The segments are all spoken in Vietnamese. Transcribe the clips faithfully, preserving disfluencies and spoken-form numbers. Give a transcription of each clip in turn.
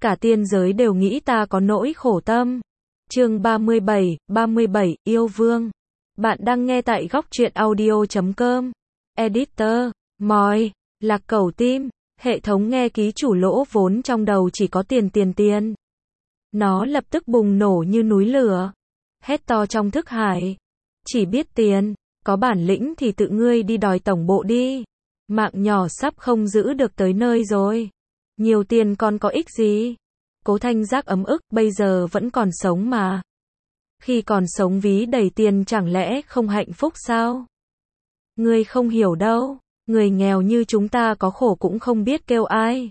cả tiên giới đều nghĩ ta có nỗi khổ tâm. Chương ba mươi bảy, ba mươi bảy, yêu vương. Bạn đang nghe tại góc truyện audio chấm com. Editor, Mòi, Lạc Cẩu Tim, hệ thống nghe ký chủ lỗ vốn trong đầu chỉ có tiền tiền tiền. Nó lập tức bùng nổ như núi lửa. Hét to trong thức hải. Chỉ biết tiền, có bản lĩnh thì tự ngươi đi đòi tổng bộ đi. Mạng nhỏ sắp không giữ được tới nơi rồi. Nhiều tiền còn có ích gì? Cố Thanh Giác ấm ức, bây giờ vẫn còn sống mà. Khi còn sống ví đầy tiền chẳng lẽ không hạnh phúc sao? Ngươi không hiểu đâu, người nghèo như chúng ta có khổ cũng không biết kêu ai.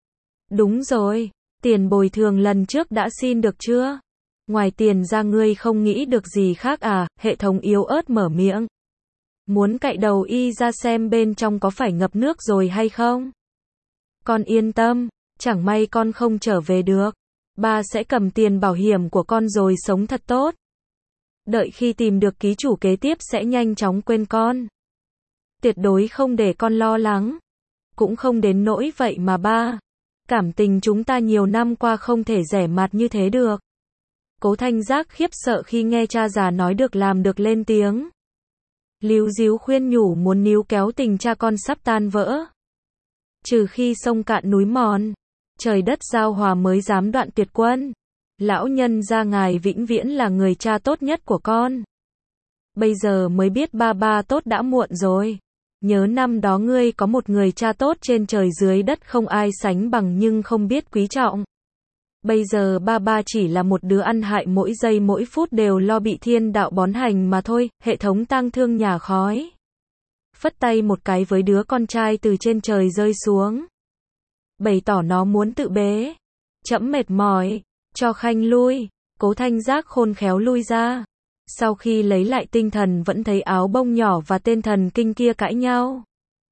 Đúng rồi, tiền bồi thường lần trước đã xin được chưa? Ngoài tiền ra ngươi không nghĩ được gì khác à? Hệ thống yếu ớt mở miệng. Muốn cạy đầu y ra xem bên trong có phải ngập nước rồi hay không? Con yên tâm, chẳng may con không trở về được. Ba sẽ cầm tiền bảo hiểm của con rồi sống thật tốt. Đợi khi tìm được ký chủ kế tiếp sẽ nhanh chóng quên con. Tuyệt đối không để con lo lắng. Cũng không đến nỗi vậy mà ba. Cảm tình chúng ta nhiều năm qua không thể rẻ mạt như thế được. Cố Thanh Giác khiếp sợ khi nghe cha già nói được làm được lên tiếng. Líu díu khuyên nhủ muốn níu kéo tình cha con sắp tan vỡ. Trừ khi sông cạn núi mòn, trời đất giao hòa mới dám đoạn tuyệt quân. Lão nhân gia ngài vĩnh viễn là người cha tốt nhất của con. Bây giờ mới biết ba ba tốt đã muộn rồi. Nhớ năm đó ngươi có một người cha tốt trên trời dưới đất không ai sánh bằng nhưng không biết quý trọng. Bây giờ ba ba chỉ là một đứa ăn hại mỗi giây mỗi phút đều lo bị thiên đạo bón hành mà thôi. Hệ thống tang thương nhà khói. Phất tay một cái với đứa con trai từ trên trời rơi xuống. Bày tỏ nó muốn tự bế. Trẫm mệt mỏi, cho Khanh lui. Cố Thanh Giác khôn khéo lui ra. Sau khi lấy lại tinh thần vẫn thấy áo bông nhỏ và tên thần kinh kia cãi nhau.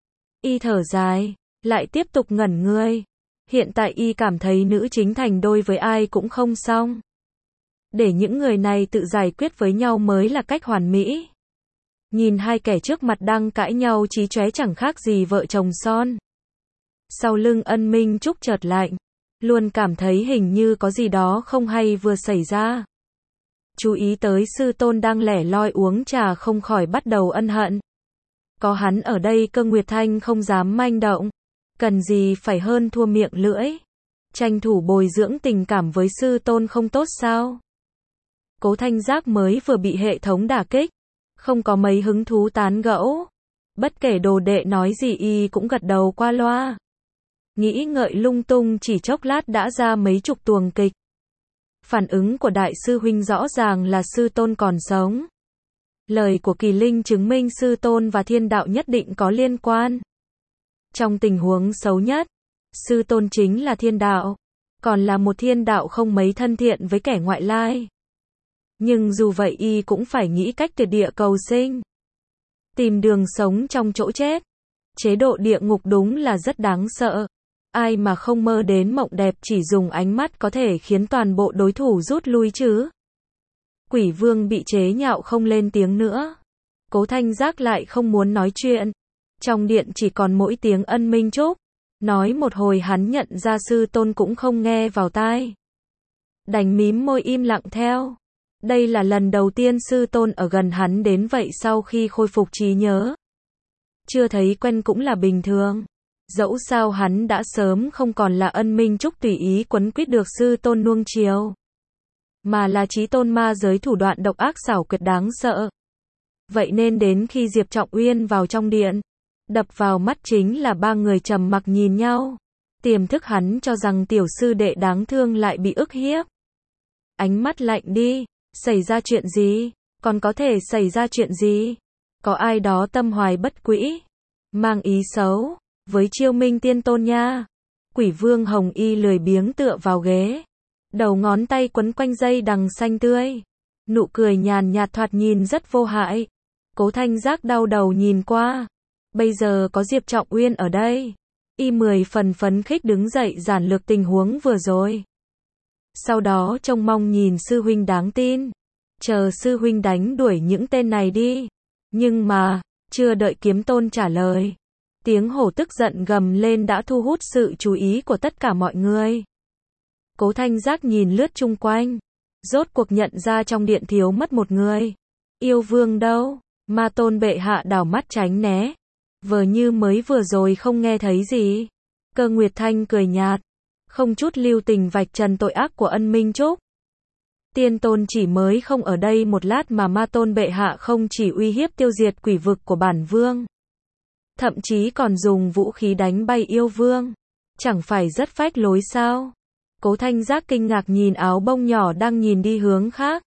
Y thở dài, lại tiếp tục ngẩn người. Hiện tại y cảm thấy nữ chính thành đôi với ai cũng không xong. Để những người này tự giải quyết với nhau mới là cách hoàn mỹ. Nhìn hai kẻ trước mặt đang cãi nhau chí chóe chẳng khác gì vợ chồng son. Sau lưng Ân Minh Trúc chợt lạnh. Luôn cảm thấy hình như có gì đó không hay vừa xảy ra. Chú ý tới sư tôn đang lẻ loi uống trà không khỏi bắt đầu ân hận. Có hắn ở đây Cơ Nguyệt Thanh không dám manh động. Cần gì phải hơn thua miệng lưỡi. Tranh thủ bồi dưỡng tình cảm với sư tôn không tốt sao? Cố Thanh Giác mới vừa bị hệ thống đả kích. Không có mấy hứng thú tán gẫu. Bất kể đồ đệ nói gì y cũng gật đầu qua loa. Nghĩ ngợi lung tung chỉ chốc lát đã ra mấy chục tuồng kịch. Phản ứng của đại sư huynh rõ ràng là sư tôn còn sống. Lời của Kỳ Linh chứng minh sư tôn và thiên đạo nhất định có liên quan. Trong tình huống xấu nhất, sư tôn chính là thiên đạo. Còn là một thiên đạo không mấy thân thiện với kẻ ngoại lai. Nhưng dù vậy y cũng phải nghĩ cách tuyệt địa cầu sinh. Tìm đường sống trong chỗ chết. Chế độ địa ngục đúng là rất đáng sợ. Ai mà không mơ đến mộng đẹp chỉ dùng ánh mắt có thể khiến toàn bộ đối thủ rút lui chứ. Quỷ vương bị chế nhạo không lên tiếng nữa. Cố Thanh Giác lại không muốn nói chuyện. Trong điện chỉ còn mỗi tiếng Ân Minh Trúc. Nói một hồi hắn nhận ra sư tôn cũng không nghe vào tai. Đành mím môi im lặng theo. Đây là lần đầu tiên sư tôn ở gần hắn đến vậy sau khi khôi phục trí nhớ. Chưa thấy quen cũng là bình thường. Dẫu sao hắn đã sớm không còn là Ân Minh Trúc tùy ý quấn quýt được sư tôn nuông chiều. Mà là chí tôn ma giới thủ đoạn độc ác xảo quyệt đáng sợ. Vậy nên đến khi Diệp Trọng Uyên vào trong điện, đập vào mắt chính là ba người trầm mặc nhìn nhau. Tiềm thức hắn cho rằng tiểu sư đệ đáng thương lại bị ức hiếp. Ánh mắt lạnh đi, xảy ra chuyện gì? Còn có thể xảy ra chuyện gì? Có ai đó tâm hoài bất quỹ, mang ý xấu với Chiêu Minh Tiên Tôn nha. Quỷ vương Hồng Y lười biếng tựa vào ghế, đầu ngón tay quấn quanh dây đằng xanh tươi, nụ cười nhàn nhạt thoạt nhìn rất vô hại. Cố Thanh Giác đau đầu nhìn qua, bây giờ có Diệp Trọng Uyên ở đây, y mười phần phấn khích đứng dậy giản lược tình huống vừa rồi. Sau đó trông mong nhìn sư huynh đáng tin, chờ sư huynh đánh đuổi những tên này đi. Nhưng mà, chưa đợi kiếm tôn trả lời, tiếng hổ tức giận gầm lên đã thu hút sự chú ý của tất cả mọi người. Cố Thanh Giác nhìn lướt chung quanh, rốt cuộc nhận ra trong điện thiếu mất một người. Yêu vương đâu? Ma Tôn bệ hạ đảo mắt tránh né, vờ như mới vừa rồi không nghe thấy gì. Cơ Nguyệt Thanh cười nhạt, không chút lưu tình vạch trần tội ác của Ân Minh Trúc. Tiên Tôn chỉ mới không ở đây một lát mà Ma Tôn bệ hạ không chỉ uy hiếp tiêu diệt quỷ vực của bản vương, thậm chí còn dùng vũ khí đánh bay yêu vương. Chẳng phải rất phách lối sao? Cố Thanh Giác kinh ngạc nhìn áo bông nhỏ đang nhìn đi hướng khác.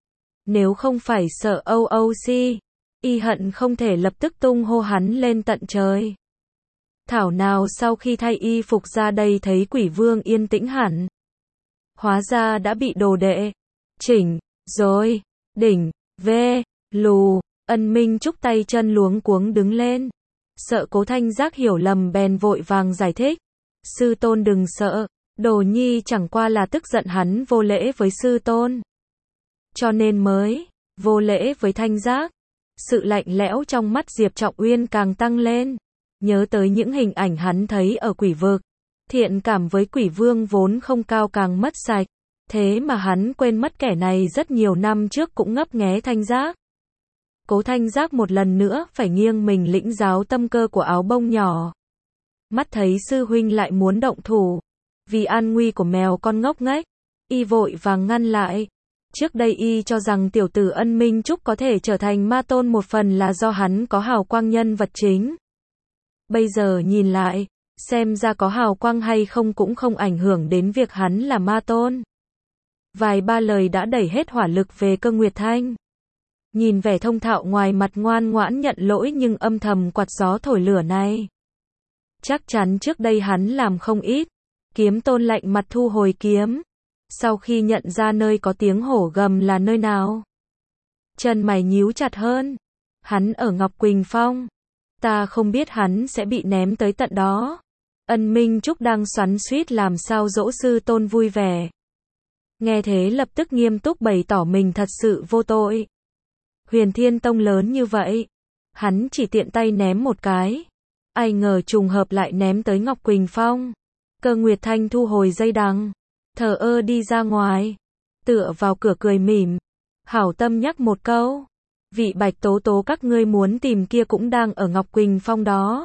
Nếu không phải sợ âu âu si, y hận không thể lập tức tung hô hắn lên tận trời. Thảo nào sau khi thay y phục ra đây thấy quỷ vương yên tĩnh hẳn. Hóa ra đã bị đồ đệ chỉnh rồi. Đỉnh v lù. Ân Minh Trúc tay chân luống cuống đứng lên, sợ Cố Thanh Giác hiểu lầm bèn vội vàng giải thích. Sư tôn đừng sợ, Đồ Nhi chẳng qua là tức giận hắn vô lễ với sư tôn, cho nên mới vô lễ với Thanh Giác. Sự lạnh lẽo trong mắt Diệp Trọng Uyên càng tăng lên, nhớ tới những hình ảnh hắn thấy ở quỷ vực. Thiện cảm với quỷ vương vốn không cao càng mất sạch, thế mà hắn quên mất kẻ này rất nhiều năm trước cũng ngấp nghé Thanh Giác. Cố Thanh Giác một lần nữa phải nghiêng mình lĩnh giáo tâm cơ của áo bông nhỏ. Mắt thấy sư huynh lại muốn động thủ, vì an nguy của mèo con ngốc nghếch, y vội vàng ngăn lại. Trước đây y cho rằng tiểu tử Ân Minh Trúc có thể trở thành ma tôn một phần là do hắn có hào quang nhân vật chính. Bây giờ nhìn lại, xem ra có hào quang hay không cũng không ảnh hưởng đến việc hắn là ma tôn. Vài ba lời đã đẩy hết hỏa lực về Cơ Nguyệt Thanh. Nhìn vẻ thông thạo ngoài mặt ngoan ngoãn nhận lỗi nhưng âm thầm quạt gió thổi lửa này, chắc chắn trước đây hắn làm không ít. Kiếm Tôn lạnh mặt thu hồi kiếm, sau khi nhận ra nơi có tiếng hổ gầm là nơi nào, chân mày nhíu chặt hơn. Hắn ở Ngọc Quỳnh Phong, ta không biết hắn sẽ bị ném tới tận đó. Ân Minh Trúc đang xoắn xuýt làm sao dỗ sư tôn vui vẻ, nghe thế lập tức nghiêm túc bày tỏ mình thật sự vô tội. Huyền Thiên Tông lớn như vậy, hắn chỉ tiện tay ném một cái, ai ngờ trùng hợp lại ném tới Ngọc Quỳnh Phong. Cơ Nguyệt Thanh thu hồi dây đằng, thờ ơ đi ra ngoài, tựa vào cửa cười mỉm, hảo tâm nhắc một câu, vị Bạch Tố Tố các ngươi muốn tìm kia cũng đang ở Ngọc Quỳnh Phong đó.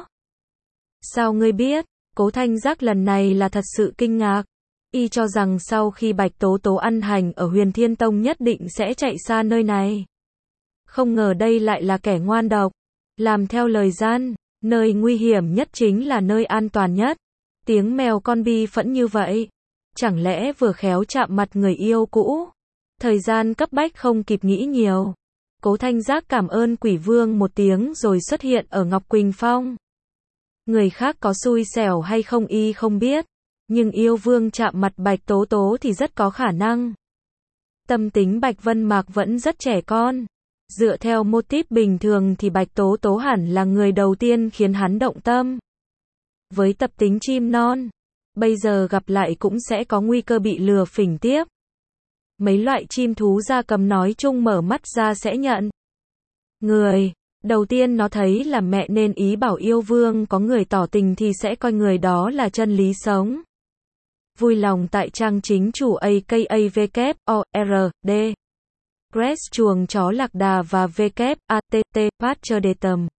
Sao ngươi biết? Cố Thanh Giác lần này là thật sự kinh ngạc, y cho rằng sau khi Bạch Tố Tố ăn hành ở Huyền Thiên Tông nhất định sẽ chạy xa nơi này. Không ngờ đây lại là kẻ ngoan độc, làm theo lời gian, nơi nguy hiểm nhất chính là nơi an toàn nhất. Tiếng mèo con bi phẫn như vậy, chẳng lẽ vừa khéo chạm mặt người yêu cũ? Thời gian cấp bách không kịp nghĩ nhiều, Cố Thanh Giác cảm ơn quỷ vương một tiếng rồi xuất hiện ở Ngọc Quỳnh Phong. Người khác có xui xẻo hay không y không biết, nhưng yêu vương chạm mặt Bạch Tố Tố thì rất có khả năng. Tâm tính Bạch Vân Mạc vẫn rất trẻ con, dựa theo mô típ bình thường thì Bạch Tố Tố hẳn là người đầu tiên khiến hắn động tâm. Với tập tính chim non, bây giờ gặp lại cũng sẽ có nguy cơ bị lừa phỉnh tiếp. Mấy loại chim thú gia cầm nói chung mở mắt ra sẽ nhận người. Đầu tiên nó thấy là mẹ nên ý bảo yêu vương có người tỏ tình thì sẽ coi người đó là chân lý sống. Vui lòng tại trang chính chủ a k a w o r d Press chuồng chó lạc đà và w a t t Patcher đề tầm.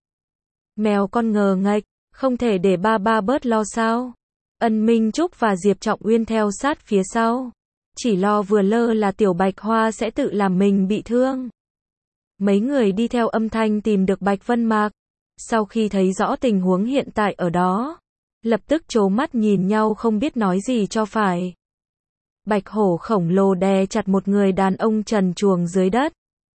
Mèo con ngờ nghệch, không thể để ba ba bớt lo sao? Ân Minh Trúc và Diệp Trọng Uyên theo sát phía sau, chỉ lo vừa lơ là Tiểu Bạch Hoa sẽ tự làm mình bị thương. Mấy người đi theo âm thanh tìm được Bạch Vân Mạc, sau khi thấy rõ tình huống hiện tại ở đó, lập tức trố mắt nhìn nhau không biết nói gì cho phải. Bạch hổ khổng lồ đè chặt một người đàn ông trần truồng dưới đất,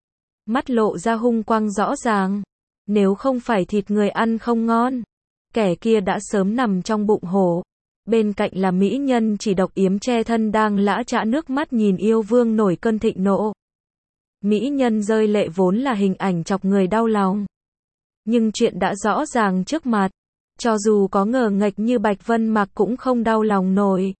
mắt lộ ra hung quang rõ ràng, nếu không phải thịt người ăn không ngon, kẻ kia đã sớm nằm trong bụng hổ. Bên cạnh là mỹ nhân chỉ độc yếm che thân đang lã chã nước mắt nhìn yêu vương nổi cơn thịnh nộ. Mỹ nhân rơi lệ vốn là hình ảnh chọc người đau lòng, nhưng chuyện đã rõ ràng trước mặt, cho dù có ngờ nghệch như Bạch Vân Mạc cũng không đau lòng nổi.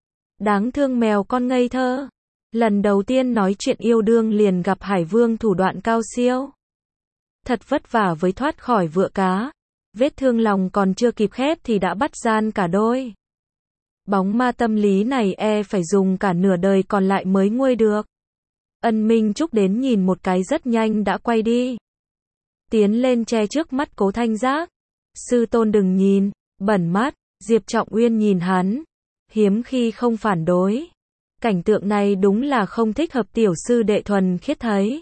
Đáng thương mèo con ngây thơ, lần đầu tiên nói chuyện yêu đương liền gặp Hải Vương thủ đoạn cao siêu. Thật vất vả với thoát khỏi vựa cá, vết thương lòng còn chưa kịp khép thì đã bắt gian cả đôi. Bóng ma tâm lý này e phải dùng cả nửa đời còn lại mới nguôi được. Ân Minh Trúc đến nhìn một cái rất nhanh đã quay đi. Tiến lên che trước mắt Cố Thanh Giác. Sư tôn đừng nhìn, bẩn mắt. Diệp Trọng Uyên nhìn hắn. Hiếm khi không phản đối. Cảnh tượng này đúng là không thích hợp tiểu sư đệ thuần khiết thấy.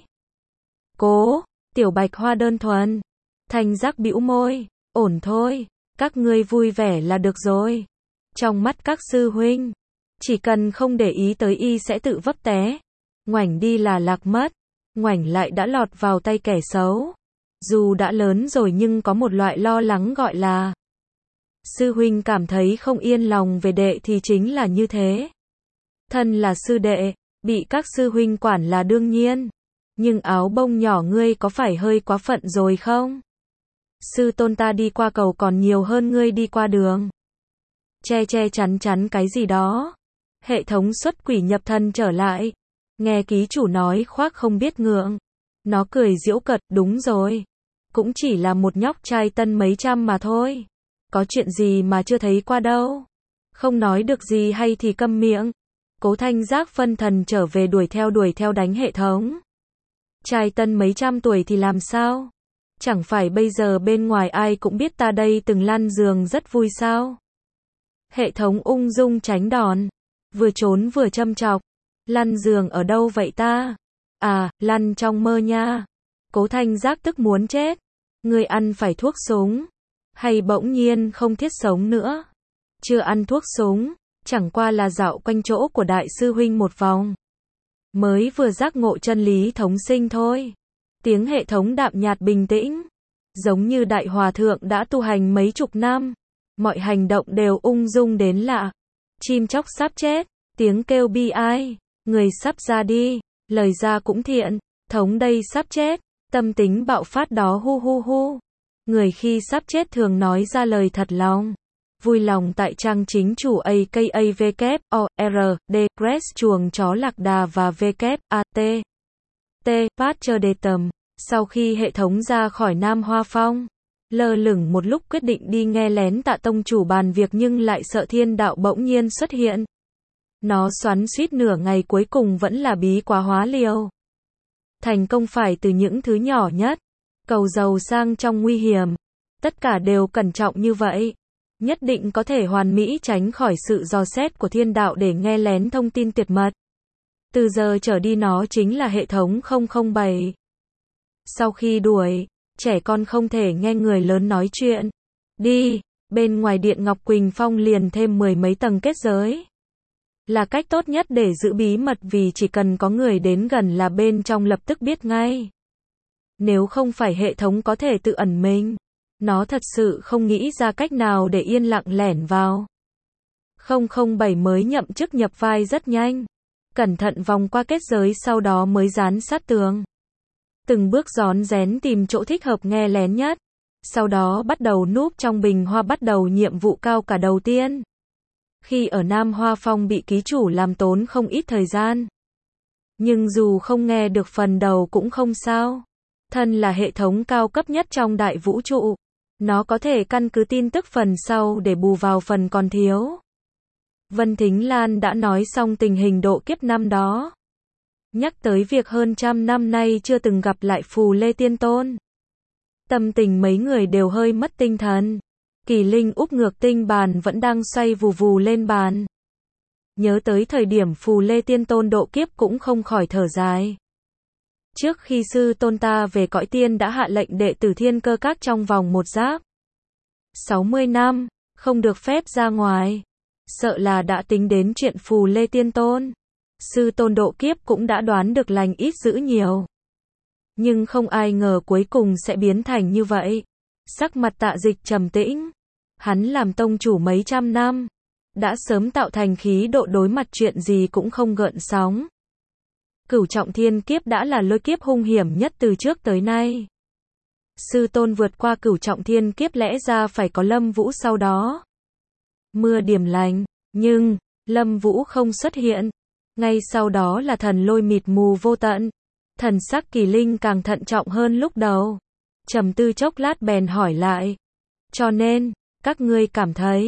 Cố, tiểu bạch hoa đơn thuần. Thanh Giác bĩu môi, ổn thôi, các ngươi vui vẻ là được rồi. Trong mắt các sư huynh, chỉ cần không để ý tới y sẽ tự vấp té. Ngoảnh đi là lạc mất, ngoảnh lại đã lọt vào tay kẻ xấu. Dù đã lớn rồi nhưng có một loại lo lắng gọi là sư huynh cảm thấy không yên lòng về đệ thì chính là như thế. Thân là sư đệ, bị các sư huynh quản là đương nhiên. Nhưng áo bông nhỏ ngươi có phải hơi quá phận rồi không? Sư tôn ta đi qua cầu còn nhiều hơn ngươi đi qua đường. Che che chắn chắn cái gì đó. Hệ thống xuất quỷ nhập thân trở lại. Nghe ký chủ nói khoác không biết ngượng. Nó cười giễu cợt, đúng rồi. Cũng chỉ là một nhóc trai tân mấy trăm mà thôi. Có chuyện gì mà chưa thấy qua đâu. Không nói được gì hay thì câm miệng. Cố Thanh Giác phân thần trở về đuổi theo đuổi theo đánh hệ thống. Trai tân mấy trăm tuổi thì làm sao? Chẳng phải bây giờ bên ngoài ai cũng biết ta đây từng lăn giường rất vui sao? Hệ thống ung dung tránh đòn. Vừa trốn vừa châm chọc. Lăn giường ở đâu vậy ta? À, lăn trong mơ nha. Cố Thanh Giác tức muốn chết. Người ăn phải thuốc súng. Hay bỗng nhiên không thiết sống nữa. Chưa ăn thuốc súng. Chẳng qua là dạo quanh chỗ của đại sư huynh một vòng. Mới vừa giác ngộ chân lý thống sinh thôi. Tiếng hệ thống đạm nhạt bình tĩnh. Giống như đại hòa thượng đã tu hành mấy chục năm. Mọi hành động đều ung dung đến lạ. Chim chóc sắp chết. Tiếng kêu bi ai. Người sắp ra đi. Lời ra cũng thiện. Thống đây sắp chết. Tâm tính bạo phát đó hu hu hu. Người khi sắp chết thường nói ra lời thật lòng. Vui lòng tại trang chính chủ a k a w o r d press chuồng chó lạc đà và w a t t patcher đề tầm. Sau khi hệ thống ra khỏi Nam Hoa Phong, lơ lửng một lúc quyết định đi nghe lén Tạ tông chủ bàn việc nhưng lại sợ thiên đạo bỗng nhiên xuất hiện. Nó xoắn suýt nửa ngày cuối cùng vẫn là bí quá hóa liều. Thành công phải từ những thứ nhỏ nhất. Cầu giàu sang trong nguy hiểm. Tất cả đều cẩn trọng như vậy. Nhất định có thể hoàn mỹ tránh khỏi sự dò xét của thiên đạo để nghe lén thông tin tuyệt mật. Từ giờ trở đi nó chính là hệ thống không không bảy. Sau khi đuổi, trẻ con không thể nghe người lớn nói chuyện. Đi, bên ngoài điện Ngọc Quỳnh Phong liền thêm mười mấy tầng kết giới. Là cách tốt nhất để giữ bí mật vì chỉ cần có người đến gần là bên trong lập tức biết ngay. Nếu không phải hệ thống có thể tự ẩn mình, nó thật sự không nghĩ ra cách nào để yên lặng lẻn vào. không không bảy mới nhậm chức nhập vai rất nhanh. Cẩn thận vòng qua kết giới sau đó mới dán sát tường. Từng bước rón rén tìm chỗ thích hợp nghe lén nhất. Sau đó bắt đầu núp trong bình hoa bắt đầu nhiệm vụ cao cả đầu tiên. Khi ở Nam Hoa Phong bị ký chủ làm tốn không ít thời gian. Nhưng dù không nghe được phần đầu cũng không sao. Thân là hệ thống cao cấp nhất trong đại vũ trụ. Nó có thể căn cứ tin tức phần sau để bù vào phần còn thiếu. Vân Thính Lan đã nói xong tình hình độ kiếp năm đó. Nhắc tới việc hơn trăm năm nay chưa từng gặp lại Phù Lê Tiên Tôn. Tâm tình mấy người đều hơi mất tinh thần. Kỳ Linh úp ngược tinh bàn vẫn đang xoay vù vù lên bàn. Nhớ tới thời điểm Phù Lê Tiên Tôn độ kiếp cũng không khỏi thở dài. Trước khi sư tôn ta về cõi tiên đã hạ lệnh đệ tử Thiên Cơ Các trong vòng một giáp sáu mươi năm, không được phép ra ngoài. Sợ là đã tính đến chuyện Phù Lê Tiên Tôn. Sư tôn độ kiếp cũng đã đoán được lành ít dữ nhiều. Nhưng không ai ngờ cuối cùng sẽ biến thành như vậy. Sắc mặt Tạ Dịch trầm tĩnh. Hắn làm tông chủ mấy trăm năm. Đã sớm tạo thành khí độ đối mặt chuyện gì cũng không gợn sóng. Cửu trọng thiên kiếp đã là lôi kiếp hung hiểm nhất từ trước tới nay. Sư tôn vượt qua cửu trọng thiên kiếp lẽ ra phải có Lâm Vũ sau đó. Mưa điểm lành, nhưng Lâm Vũ không xuất hiện. Ngay sau đó là thần lôi mịt mù vô tận. Thần sắc Kỳ Linh càng thận trọng hơn lúc đầu. Trầm tư chốc lát bèn hỏi lại. Cho nên, các ngươi cảm thấy,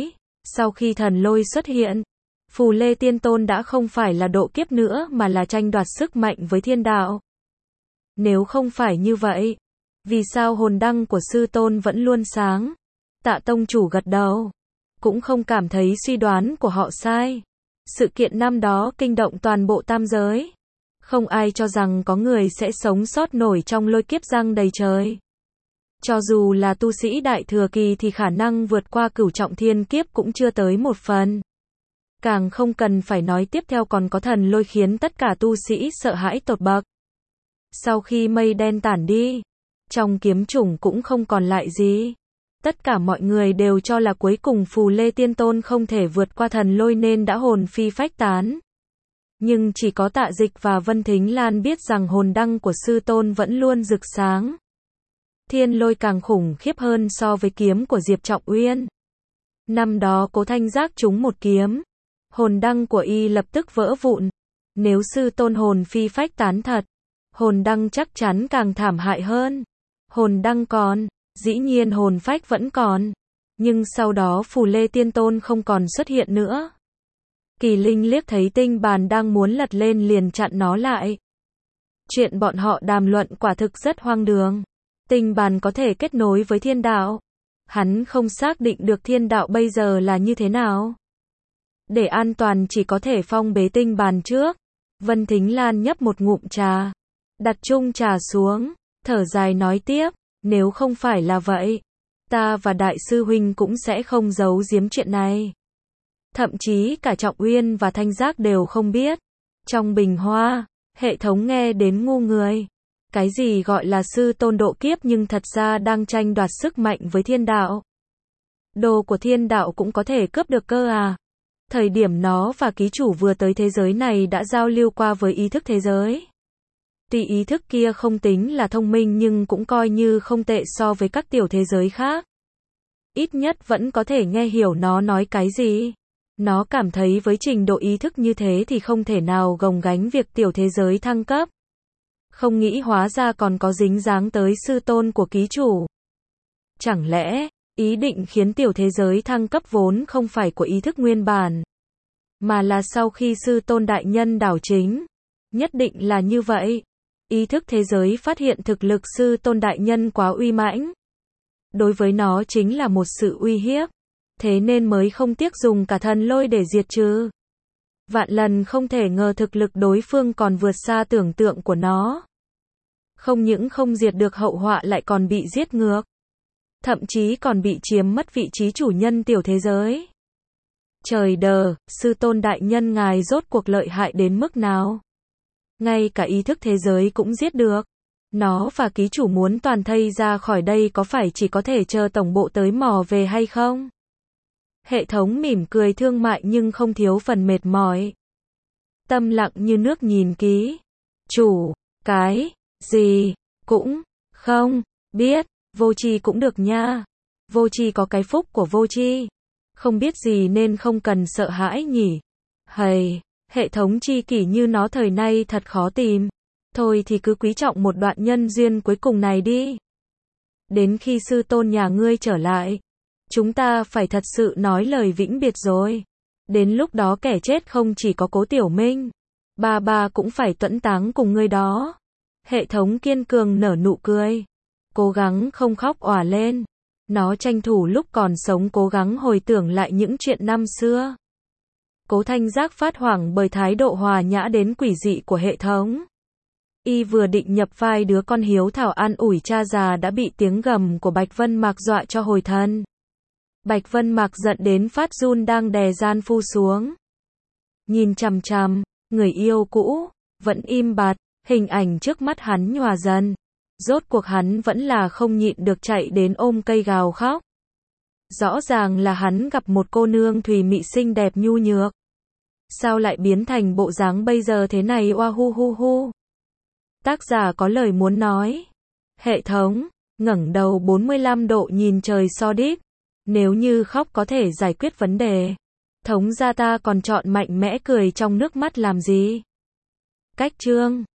Sau khi thần lôi xuất hiện, Phù Lê Tiên Tôn đã không phải là độ kiếp nữa mà là tranh đoạt sức mạnh với thiên đạo. Nếu không phải như vậy, vì sao hồn đăng của sư tôn vẫn luôn sáng? Tạ tông chủ gật đầu, cũng không cảm thấy suy đoán của họ sai. Sự kiện năm đó kinh động toàn bộ tam giới. Không ai cho rằng có người sẽ sống sót nổi trong lôi kiếp giăng đầy trời. Cho dù là tu sĩ đại thừa kỳ thì khả năng vượt qua cửu trọng thiên kiếp cũng chưa tới một phần. Càng không cần phải nói tiếp theo còn có thần lôi khiến tất cả tu sĩ sợ hãi tột bậc. Sau khi mây đen tản đi, trong kiếm chủng cũng không còn lại gì. Tất cả mọi người đều cho là cuối cùng Phù Lê Tiên Tôn không thể vượt qua thần lôi nên đã hồn phi phách tán. Nhưng chỉ có Tạ Dịch và Vân Thính Lan biết rằng hồn đăng của sư tôn vẫn luôn rực sáng. Thiên lôi càng khủng khiếp hơn so với kiếm của Diệp Trọng Uyên. Năm đó Cố Thanh Giác trúng một kiếm, hồn đăng của y lập tức vỡ vụn. Nếu sư tôn hồn phi phách tán thật, hồn đăng chắc chắn càng thảm hại hơn. Hồn đăng còn, dĩ nhiên hồn phách vẫn còn. Nhưng sau đó Phù Lê Tiên Tôn không còn xuất hiện nữa. Kỳ Linh liếc thấy tinh bàn đang muốn lật lên liền chặn nó lại. Chuyện bọn họ đàm luận quả thực rất hoang đường. Tinh bàn có thể kết nối với thiên đạo. Hắn không xác định được thiên đạo bây giờ là như thế nào. Để an toàn chỉ có thể phong bế tinh bàn trước. Vân Thính Lan nhấp một ngụm trà, đặt chung trà xuống, thở dài nói tiếp, nếu không phải là vậy, ta và đại sư huynh cũng sẽ không giấu giếm chuyện này. Thậm chí cả Trọng Uyên và Thanh Giác đều không biết. Trong bình hoa, hệ thống nghe đến ngu người. Cái gì gọi là sư tôn độ kiếp nhưng thật ra đang tranh đoạt sức mạnh với thiên đạo. Đồ của thiên đạo cũng có thể cướp được cơ à? Thời điểm nó và ký chủ vừa tới thế giới này đã giao lưu qua với ý thức thế giới. Tuy ý thức kia không tính là thông minh nhưng cũng coi như không tệ so với các tiểu thế giới khác. Ít nhất vẫn có thể nghe hiểu nó nói cái gì. Nó cảm thấy với trình độ ý thức như thế thì không thể nào gồng gánh việc tiểu thế giới thăng cấp. Không nghĩ hóa ra còn có dính dáng tới sư tôn của ký chủ. Chẳng lẽ, ý định khiến tiểu thế giới thăng cấp vốn không phải của ý thức nguyên bản, mà là sau khi sư tôn đại nhân đảo chính. Nhất định là như vậy. Ý thức thế giới phát hiện thực lực sư tôn đại nhân quá uy mãnh. Đối với nó chính là một sự uy hiếp. Thế nên mới không tiếc dùng cả thần lôi để diệt trừ. Vạn lần không thể ngờ thực lực đối phương còn vượt xa tưởng tượng của nó. Không những không diệt được hậu họa lại còn bị giết ngược. Thậm chí còn bị chiếm mất vị trí chủ nhân tiểu thế giới. Trời đờ, sư tôn đại nhân ngài rốt cuộc lợi hại đến mức nào? Ngay cả ý thức thế giới cũng giết được. Nó và ký chủ muốn toàn thây ra khỏi đây có phải chỉ có thể chờ tổng bộ tới mò về hay không? Hệ thống mỉm cười thương mại nhưng không thiếu phần mệt mỏi. Tâm lặng như nước nhìn ký chủ, cái gì cũng không biết, vô tri cũng được nha. Vô tri có cái phúc của vô tri. Không biết gì nên không cần sợ hãi nhỉ. Hầy, hệ thống chi kỷ như nó thời nay thật khó tìm. Thôi thì cứ quý trọng một đoạn nhân duyên cuối cùng này đi. Đến khi sư tôn nhà ngươi trở lại, chúng ta phải thật sự nói lời vĩnh biệt rồi. Đến lúc đó kẻ chết không chỉ có Cố Tiểu Minh, ba ba cũng phải tuẫn táng cùng ngươi đó. Hệ thống kiên cường nở nụ cười, cố gắng không khóc òa lên. Nó tranh thủ lúc còn sống cố gắng hồi tưởng lại những chuyện năm xưa. Cố Thanh Giác phát hoảng bởi thái độ hòa nhã đến quỷ dị của hệ thống. Y vừa định nhập vai đứa con hiếu thảo an ủi cha già đã bị tiếng gầm của Bạch Vân Mạc dọa cho hồi thân. Bạch Vân Mạc giận đến phát run đang đè Gian Phu xuống. Nhìn chằm chằm, người yêu cũ, vẫn im bặt, hình ảnh trước mắt hắn nhòa dần. Rốt cuộc hắn vẫn là không nhịn được chạy đến ôm cây gào khóc. Rõ ràng là hắn gặp một cô nương thùy mị xinh đẹp nhu nhược. Sao lại biến thành bộ dáng bây giờ thế này oa hu hu hu. Tác giả có lời muốn nói. Hệ thống, ngẩng đầu bốn mươi lăm độ nhìn trời so đít. Nếu như khóc có thể giải quyết vấn đề, thống gia ta còn chọn mạnh mẽ cười trong nước mắt làm gì? Cách chương